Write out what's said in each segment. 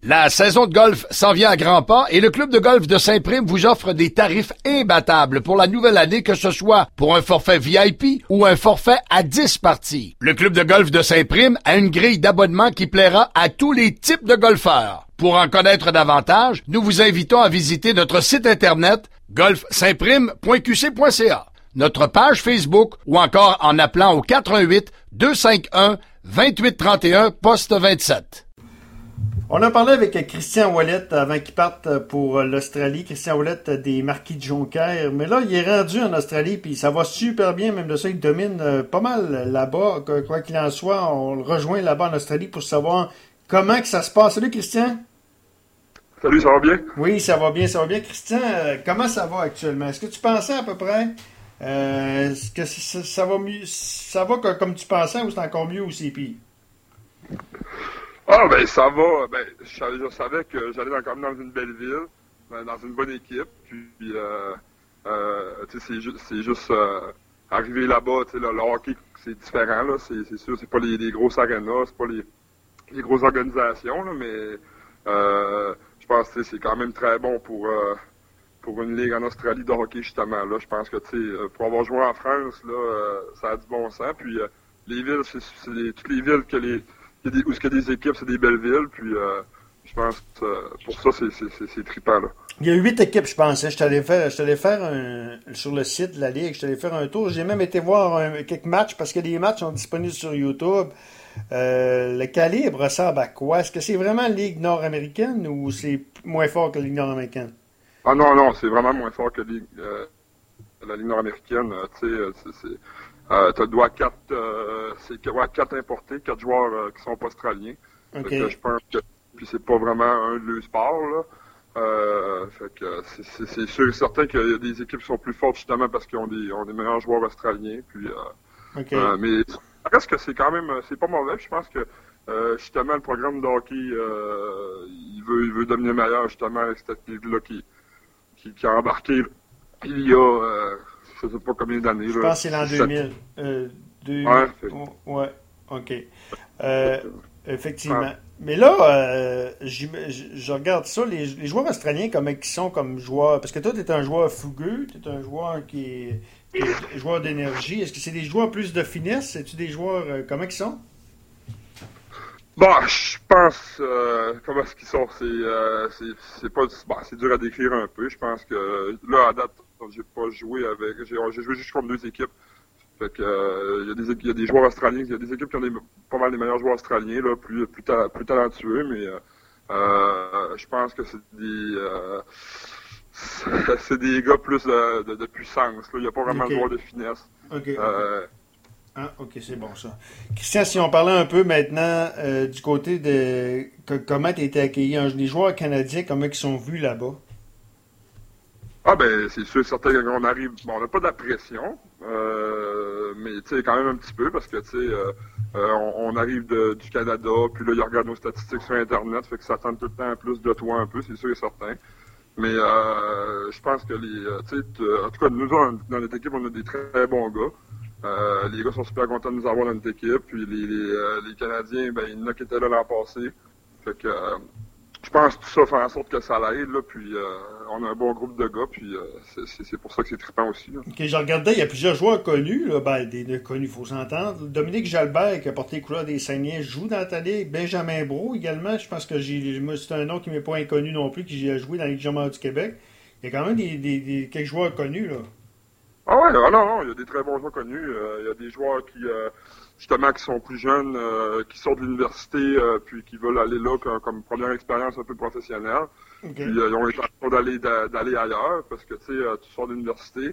La saison de golf s'en vient à grands pas et le club de golf de Saint-Prime vous offre des tarifs imbattables pour la nouvelle année, que ce soit pour un forfait VIP ou un forfait à 10 parties. Le club de golf de Saint-Prime a une grille d'abonnement qui plaira à tous les types de golfeurs. Pour en connaître davantage, nous vous invitons à visiter notre site internet golfsaintprime.qc.ca, notre page Facebook ou encore en appelant au 88 251 2831 poste 27. On a parlé avec Christian Ouellet avant qu'il parte pour l'Australie. Christian Ouellet des Marquis de Jonquière. Mais là, il est rendu en Australie, puis ça va super bien. Même de ça, il domine pas mal là-bas. Quoi qu'il en soit, on le rejoint là-bas en Australie pour savoir comment que ça se passe. Salut, Christian. Salut, ça va bien? Oui, ça va bien, ça va bien. Christian, comment ça va actuellement? Est-ce que tu pensais à peu près est-ce que ça va mieux, ça va comme tu pensais ou c'est encore mieux aussi pire? Ah, ben, ça va. Ben, je savais que j'allais quand même dans une belle ville, dans une bonne équipe. Puis, tu sais, c'est juste arriver là-bas. Tu sais, le hockey, c'est différent, là. C'est sûr, c'est pas les grosses arénas, c'est pas les grosses organisations, là, mais je pense que c'est quand même très bon pour une ligue en Australie de hockey, justement. Là, je pense que, tu sais, pour avoir joué en France, là, ça a du bon sens. Puis, les villes, c'est toutes les villes où il y a des équipes, c'est des belles villes, puis je pense que pour ça, c'est trippant, là. Il y a 8 équipes, je pense. Hein. Je t'allais faire sur le site de la Ligue, je t'allais faire un tour. J'ai même été voir quelques matchs, parce que les matchs sont disponibles sur YouTube. Le calibre ressemble à quoi? Est-ce que c'est vraiment la Ligue nord-américaine ou c'est moins fort que la Ligue nord-américaine? Ah non, c'est vraiment moins fort que la Ligue nord-américaine. Tu sais, t'as le droit à 4 importés, 4 joueurs qui sont pas australiens. Okay. Fait que je pense que puis c'est pas vraiment un de leurs sports, là. Fait que c'est sûr et certain qu'il y a des équipes qui sont plus fortes justement parce qu'ils ont des meilleurs joueurs australiens. Puis okay. Mais ça reste que c'est quand même c'est pas mauvais. Je pense que justement le programme de hockey il veut devenir meilleur justement avec cette ligue-là qui a embarqué il y a je sais pas combien d'années. Je pense que c'est l'an 2000. Ouais, ok. Effectivement. Mais là, je regarde ça, les joueurs australiens, comment ils sont comme joueurs? Parce que toi, tu es un joueur fougueux, tu es un joueur qui est joueur d'énergie. Est-ce que c'est des joueurs plus de finesse? C'est-tu des joueurs, comment ils sont? Bon, je pense, comment est-ce qu'ils sont? C'est pas, c'est dur à décrire un peu. Je pense que, là, à date, j'ai pas joué avec, j'ai joué juste contre 2 équipes. Fait que, il y a des joueurs australiens, il y a des équipes qui ont pas mal des meilleurs joueurs australiens, là, plus talentueux, mais, je pense que c'est des gars plus de puissance, là. Il n'y a pas vraiment de joueurs de finesse. Okay. Ah, ok, c'est bon ça. Christian, si on parlait un peu maintenant du côté de comment tu as été accueilli, les joueurs canadiens, comment ils sont vus là-bas? Ah ben c'est sûr, certain que quand on arrive, bon, on n'a pas de la pression, mais tu sais quand même un petit peu parce que tu sais on arrive du Canada, puis là ils regardent nos statistiques sur Internet, fait que ça attend tout le temps plus de toi un peu, c'est sûr et certain. Mais je pense que tu sais, en tout cas nous dans notre équipe on a des très bons gars. Les gars sont super contents de nous avoir dans notre équipe, puis les Canadiens, ben il y en a qui étaient là l'an passé, fait que je pense que tout ça fait en sorte que ça l'aide, là, puis on a un bon groupe de gars, puis c'est pour ça que c'est trippant aussi. Là. Ok, je regardais, il y a plusieurs joueurs connus, là, des connus, il faut s'entendre. Dominique Jalbert, qui a porté les couleurs des Saguenay, joue dans ta ligue. Benjamin Brault également, je pense que c'est un nom qui m'est pas inconnu non plus, qui a joué dans la Ligue majeure du Québec. Il y a quand même quelques joueurs connus, là. Ah ouais, non, il y a des très bons joueurs connus. Il y a des joueurs qui justement qui sont plus jeunes, qui sortent de l'université, puis qui veulent aller là comme première expérience un peu professionnelle. Okay. Puis ils ont l'intention d'aller ailleurs, parce que tu sais, tu sors de l'université,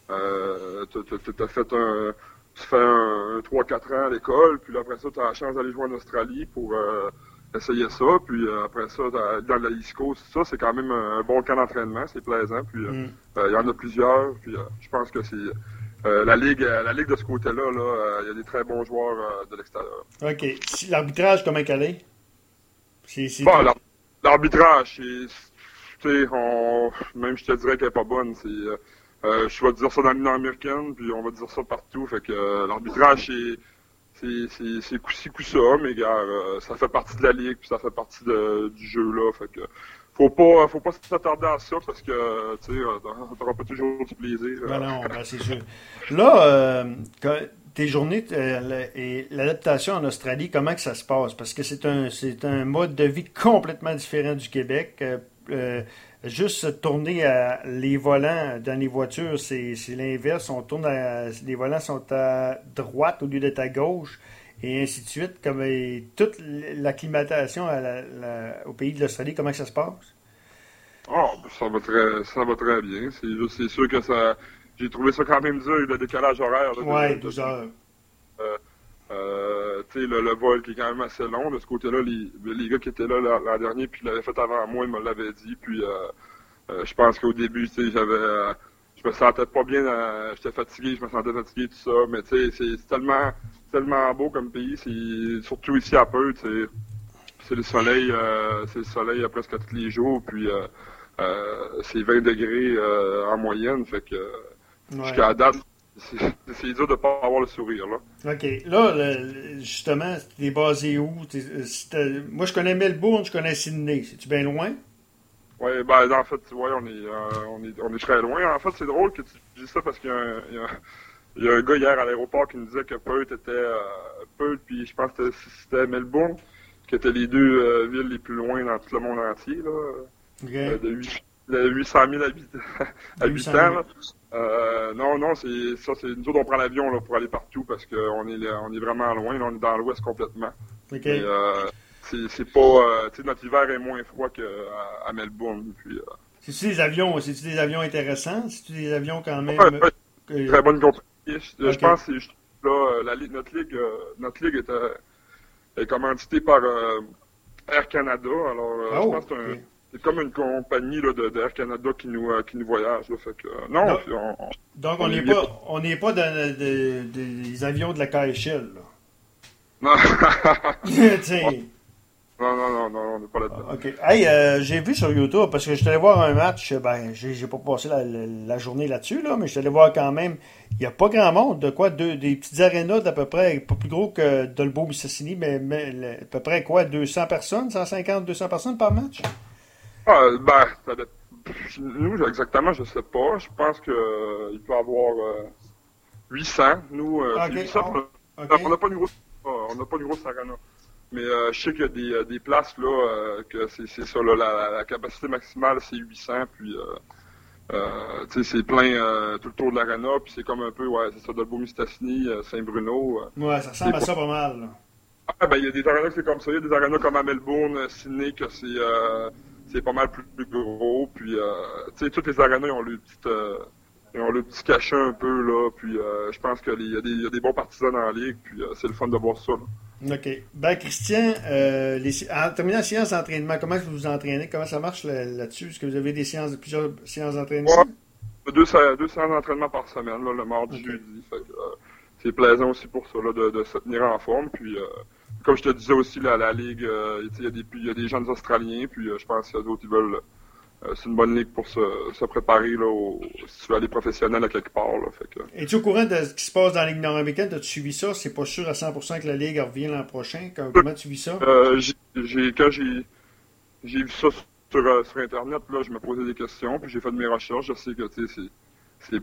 tu fais un 3-4 ans à l'école, puis là, après ça, tu as la chance d'aller jouer en Australie pour essayer ça, puis après ça, dans la East Coast, ça, c'est quand même un bon camp d'entraînement, c'est plaisant, puis il y en a plusieurs, puis je pense que c'est la ligue de ce côté-là, là, il y a des très bons joueurs de l'extérieur. OK. L'arbitrage, comment qu'elle est? Bon, l'arbitrage, tu sais, même je te dirais qu'elle est pas bonne, je vais te dire ça dans l'Union américaine, puis on va dire ça partout, fait que l'arbitrage, c'est coup-ci, coup-ça, mais gars, ça fait partie de la ligue, puis ça fait partie du jeu, là. Fait que faut pas s'attarder à ça, parce que, tu sais, t'auras pas toujours du plaisir. Ben non, ben c'est sûr. Là, tes journées et l'adaptation en Australie, comment que ça se passe? Parce que c'est un mode de vie complètement différent du Québec. Juste tourner les volants dans les voitures, c'est l'inverse. Les volants sont à droite au lieu d'être à gauche, et ainsi de suite. Comme toute l'acclimatation au pays de l'Australie, comment que ça se passe? Oh, ça va très bien. C'est sûr que j'ai trouvé ça quand même dur, le décalage horaire. Là, ouais, 12 heures. Tu sais, le vol qui est quand même assez long. De ce côté-là, les gars qui étaient là l'an dernier, puis l'avaient fait avant moi, ils me l'avaient dit. Puis je pense qu'au début, tu sais, je me sentais pas bien, j'étais fatigué, je me sentais fatigué, tout ça. Mais tu sais, c'est tellement beau comme pays. Surtout ici à Perth, c'est le soleil presque tous les jours. Puis c'est 20 degrés en moyenne. Fait que jusqu'à date, c'est dur de pas avoir le sourire, là. OK. Là, justement, t'es basé où? Moi, je connais Melbourne, je connais Sydney. C'est-tu bien loin? Oui, ben, en fait, ouais, on est très loin. En fait, c'est drôle que tu dis ça parce qu'il y a un gars hier à l'aéroport qui nous disait que Perth était Perth, puis je pense que c'était Melbourne, qui étaient les deux villes les plus loin dans tout le monde entier, là. Okay. De 800 000 habitants, là. Non, c'est nous autres, on prend l'avion là, pour aller partout parce qu'on est vraiment loin, là, on est dans l'ouest complètement. OK. Et, c'est pas, tu sais, notre hiver est moins froid qu'à Melbourne. Puis, C'est-tu des avions intéressants? C'est-tu des avions quand même? Très bonne compagnie. Je Okay. pense que là, notre ligue est commanditée par Air Canada. Alors, je pense que c'est comme une compagnie là, d'Air Canada qui nous voyage. Là, fait que, non, donc on n'est pas dans des avions de la KHL, là. Non. T'sais. Non, on n'est pas là-dedans. OK. Hey, j'ai vu sur YouTube, parce que je suis allé voir un match, ben, j'ai pas passé la journée là-dessus, là, mais je suis allé voir quand même, il n'y a pas grand monde, des petites arénas d'à peu près, pas plus gros que Dolbeau Mistassini, mais à peu près quoi, 200 personnes, 150, 200 personnes par match? Ben, nous, exactement, je sais pas. Je pense qu'il peut y avoir 800. Nous, okay. 800, on n'a pas une grosse arena. Mais je sais qu'il y a des places là que c'est ça là, la capacité maximale c'est 800, puis tu sais c'est plein tout le tour de l'arena, puis c'est comme un peu c'est ça, Dolbeau-Mistassini, Saint-Bruno. Ouais, ça ressemble à ça pas mal. Là. Ah ben il y a des arenas que c'est comme ça, il y a des arenas comme à Melbourne, Sydney que c'est pas mal plus gros, puis tu sais toutes les arenas ils ont le petit cachet un peu là, puis je pense qu'il y a des bons partisans dans la ligue, puis c'est le fun de voir ça. Là. OK. Ben, Christian, en terminant la séance d'entraînement, comment vous vous entraînez? Comment ça marche là-dessus? Est-ce que vous avez plusieurs séances d'entraînement? Ouais, deux séances d'entraînement par semaine, là, le mardi, jeudi. Fait que, c'est plaisant aussi pour ça, là, de se tenir en forme. Puis, comme je te disais aussi, là, la Ligue, il y a des jeunes Australiens, puis je pense qu'il y a d'autres qui veulent... c'est une bonne ligue pour se préparer là, si tu veux aller professionnel à quelque part. Là, fait que... Es-tu au courant de ce qui se passe dans la Ligue nord-américaine? As-tu suivi ça? C'est pas sûr à 100% que la Ligue revient l'an prochain. Comment tu vis ça? Quand j'ai vu ça sur Internet, là, je me posais des questions, puis j'ai fait de mes recherches. Je sais que c'est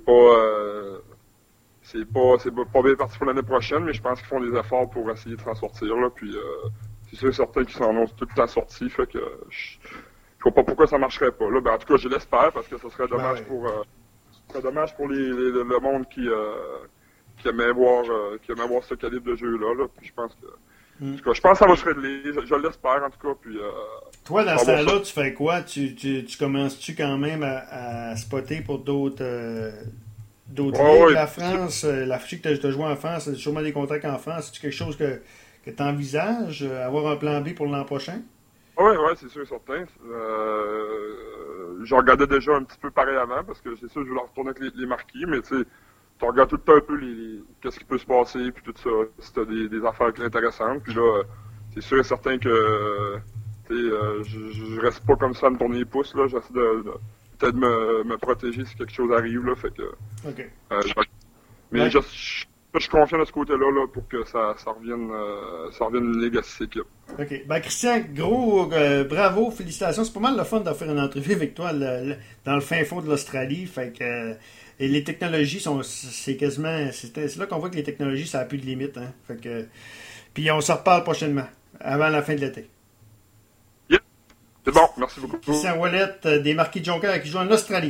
pas bien parti pour l'année prochaine, mais je pense qu'ils font des efforts pour essayer de s'en sortir. Là, puis c'est sûr et certain qu'ils s'en ont tout le temps sortis. Fait que je vois pas pourquoi ça marcherait pas. Là, ben, en tout cas, je l'espère parce que ce serait dommage pour le monde qui aimait voir ce calibre de jeu là. Puis je pense que en tout cas, je pense que ça va se régler. Je l'espère en tout cas. Puis toi, dans ce temps-là, tu fais quoi? Tu commences-tu quand même à spotter pour d'autres ligues? La France, la Afrique, tu as joué en France, tu as sûrement des contacts en France. C'est-tu quelque chose que tu envisages, avoir un plan B pour l'an prochain? Oui, c'est sûr et certain. Je regardais déjà un petit peu pareil avant, parce que c'est sûr, je voulais retourner avec les marquis, mais tu sais, tu regardes tout le temps un peu qu'est-ce qui peut se passer, puis tout ça, si t'as des affaires intéressantes, puis là, c'est sûr et certain que, tu sais, je reste pas comme ça à me tourner les pouces, là, j'essaie de peut-être me protéger si quelque chose arrive, là, fait que... OK. Mais Je suis confiant de ce côté-là là, pour que ça revienne une ligue à 6 équipes. OK. Ben, Christian, gros bravo, félicitations. C'est pas mal le fun de faire une entrevue avec toi dans le fin fond de l'Australie. Fait que et les technologies c'est là qu'on voit que les technologies, ça n'a plus de limite. Hein? Fait que, puis on se reparle prochainement, avant la fin de l'été. Yeah. C'est bon, merci beaucoup. Christian Ouellet des Marquis de Jonquière qui joue en Australie.